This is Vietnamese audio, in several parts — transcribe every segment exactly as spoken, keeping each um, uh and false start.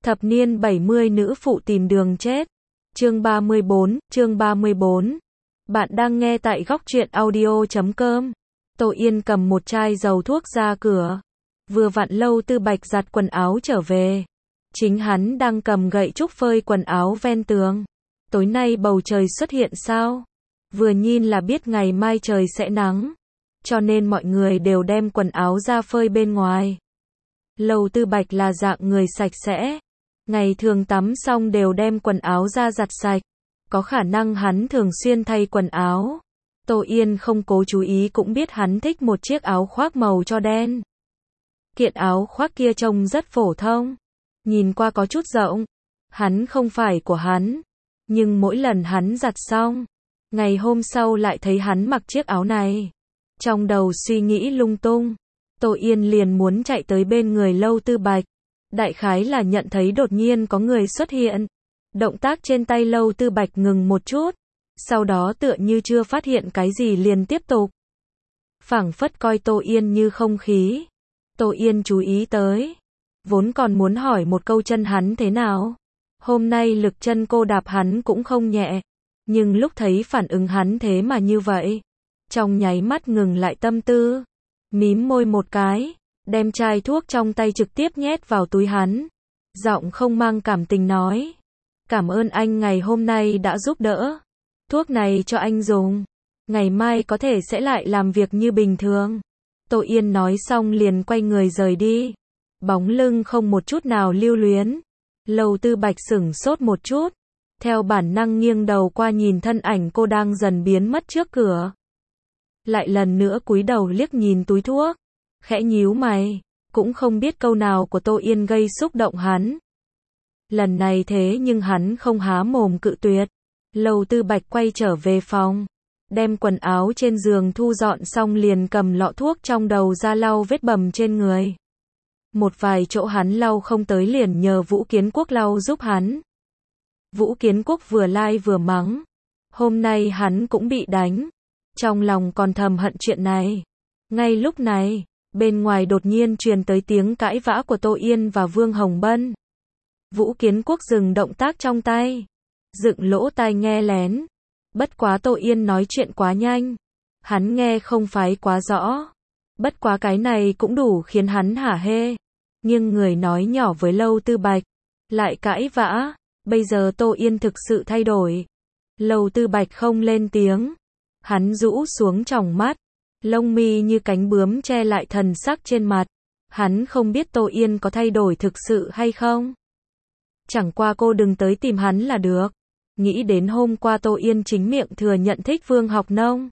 Thập niên bảy mươi nữ phụ tìm đường chết. Chương ba mươi bốn, chương ba mươi bốn. Bạn đang nghe tại góc truyện audio chấm com. Tô Yên cầm một chai dầu thuốc ra cửa. Vừa vặn Lâu Tư Bạch giặt quần áo trở về. Chính hắn đang cầm gậy trúc phơi quần áo ven tường. Tối nay bầu trời xuất hiện sao? Vừa nhìn là biết ngày mai trời sẽ nắng. Cho nên mọi người đều đem quần áo ra phơi bên ngoài. Lâu Tư Bạch là dạng người sạch sẽ. Ngày thường tắm xong đều đem quần áo ra giặt sạch. Có khả năng hắn thường xuyên thay quần áo. Tô Yên không cố chú ý cũng biết hắn thích một chiếc áo khoác màu cho đen. Kiện áo khoác kia trông rất phổ thông. Nhìn qua có chút rộng. Hắn không phải của hắn. Nhưng mỗi lần hắn giặt xong, ngày hôm sau lại thấy hắn mặc chiếc áo này. Trong đầu suy nghĩ lung tung. Tô Yên liền muốn chạy tới bên người Lâu Tư Bạch. Đại khái là nhận thấy đột nhiên có người xuất hiện. Động tác trên tay Lâu Tư Bạch ngừng một chút. Sau đó tựa như chưa phát hiện cái gì liền tiếp tục. Phảng phất coi Tô Yên như không khí. Tô Yên chú ý tới. Vốn còn muốn hỏi một câu chân hắn thế nào. Hôm nay lực chân cô đạp hắn cũng không nhẹ. Nhưng lúc thấy phản ứng hắn thế mà như vậy. Trong nháy mắt ngừng lại tâm tư. Mím môi một cái. Đem chai thuốc trong tay trực tiếp nhét vào túi hắn. Giọng không mang cảm tình nói. Cảm ơn anh ngày hôm nay đã giúp đỡ. Thuốc này cho anh dùng. Ngày mai có thể sẽ lại làm việc như bình thường. Tô Yên nói xong liền quay người rời đi. Bóng lưng không một chút nào lưu luyến. Lâu Tư Bạch sửng sốt một chút. Theo bản năng nghiêng đầu qua nhìn thân ảnh cô đang dần biến mất trước cửa. Lại lần nữa cúi đầu liếc nhìn túi thuốc. Khẽ nhíu mày. Cũng không biết câu nào của Tô Yên gây xúc động hắn. Lần này thế nhưng hắn không há mồm cự tuyệt. Lâu Tư Bạch quay trở về phòng. Đem quần áo trên giường thu dọn xong liền cầm lọ thuốc trong đầu ra lau vết bầm trên người. Một vài chỗ hắn lau không tới liền nhờ Vũ Kiến Quốc lau giúp hắn. Vũ Kiến Quốc vừa lai vừa mắng. Hôm nay hắn cũng bị đánh. Trong lòng còn thầm hận chuyện này. Ngay lúc này, bên ngoài đột nhiên truyền tới tiếng cãi vã của Tô Yên và Vương Hồng Bân. Vũ Kiến Quốc dừng động tác trong tay. Dựng lỗ tai nghe lén. Bất quá Tô Yên nói chuyện quá nhanh. Hắn nghe không phái quá rõ. Bất quá cái này cũng đủ khiến hắn hả hê. Nhưng người nói nhỏ với Lâu Tư Bạch. Lại cãi vã. Bây giờ Tô Yên thực sự thay đổi. Lâu Tư Bạch không lên tiếng. Hắn rũ xuống tròng mắt. Lông mi như cánh bướm che lại thần sắc trên mặt. Hắn không biết Tô Yên có thay đổi thực sự hay không. Chẳng qua cô đừng tới tìm hắn là được. Nghĩ đến hôm qua Tô Yên chính miệng thừa nhận thích Vương Học Nông.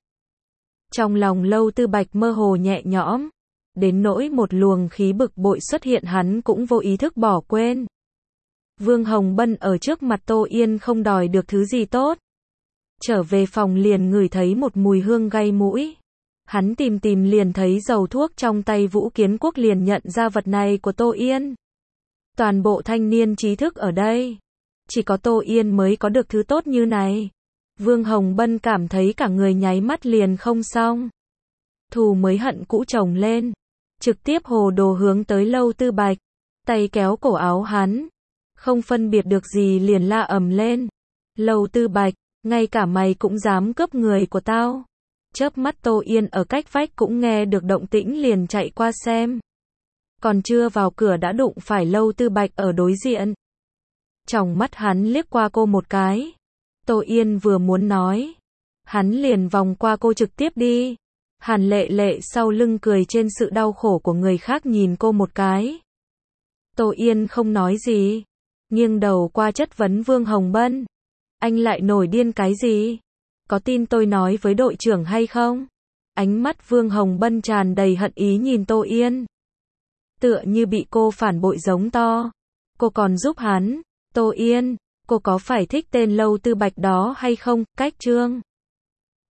Trong lòng Lâu Tư Bạch mơ hồ nhẹ nhõm. Đến nỗi một luồng khí bực bội xuất hiện hắn cũng vô ý thức bỏ quên. Vương Hồng Bân ở trước mặt Tô Yên không đòi được thứ gì tốt. Trở về phòng liền ngửi thấy một mùi hương gây mũi. Hắn tìm tìm liền thấy dầu thuốc trong tay Vũ Kiến Quốc liền nhận ra vật này của Tô Yên. Toàn bộ thanh niên trí thức ở đây. Chỉ có Tô Yên mới có được thứ tốt như này. Vương Hồng Bân cảm thấy cả người nháy mắt liền không xong. Thù mới hận cũ chồng lên. Trực tiếp hồ đồ hướng tới Lâu Tư Bạch. Tay kéo cổ áo hắn. Không phân biệt được gì liền la ầm lên. Lâu Tư Bạch, ngay cả mày cũng dám cướp người của tao. Chớp mắt Tô Yên ở cách vách cũng nghe được động tĩnh liền chạy qua xem. Còn chưa vào cửa đã đụng phải Lâu Tư Bạch ở đối diện. Trong mắt hắn liếc qua cô một cái. Tô Yên vừa muốn nói. Hắn liền vòng qua cô trực tiếp đi. Hàn Lệ Lệ sau lưng cười trên sự đau khổ của người khác nhìn cô một cái. Tô Yên không nói gì. Nghiêng đầu qua chất vấn Vương Hồng Bân. Anh lại nổi điên cái gì? Có tin tôi nói với đội trưởng hay không? Ánh mắt Vương Hồng Bân tràn đầy hận ý nhìn Tô Yên. Tựa như bị cô phản bội giống to. Cô còn giúp hắn. Tô Yên, cô có phải thích tên Lâu Tư Bạch đó hay không? Cách chương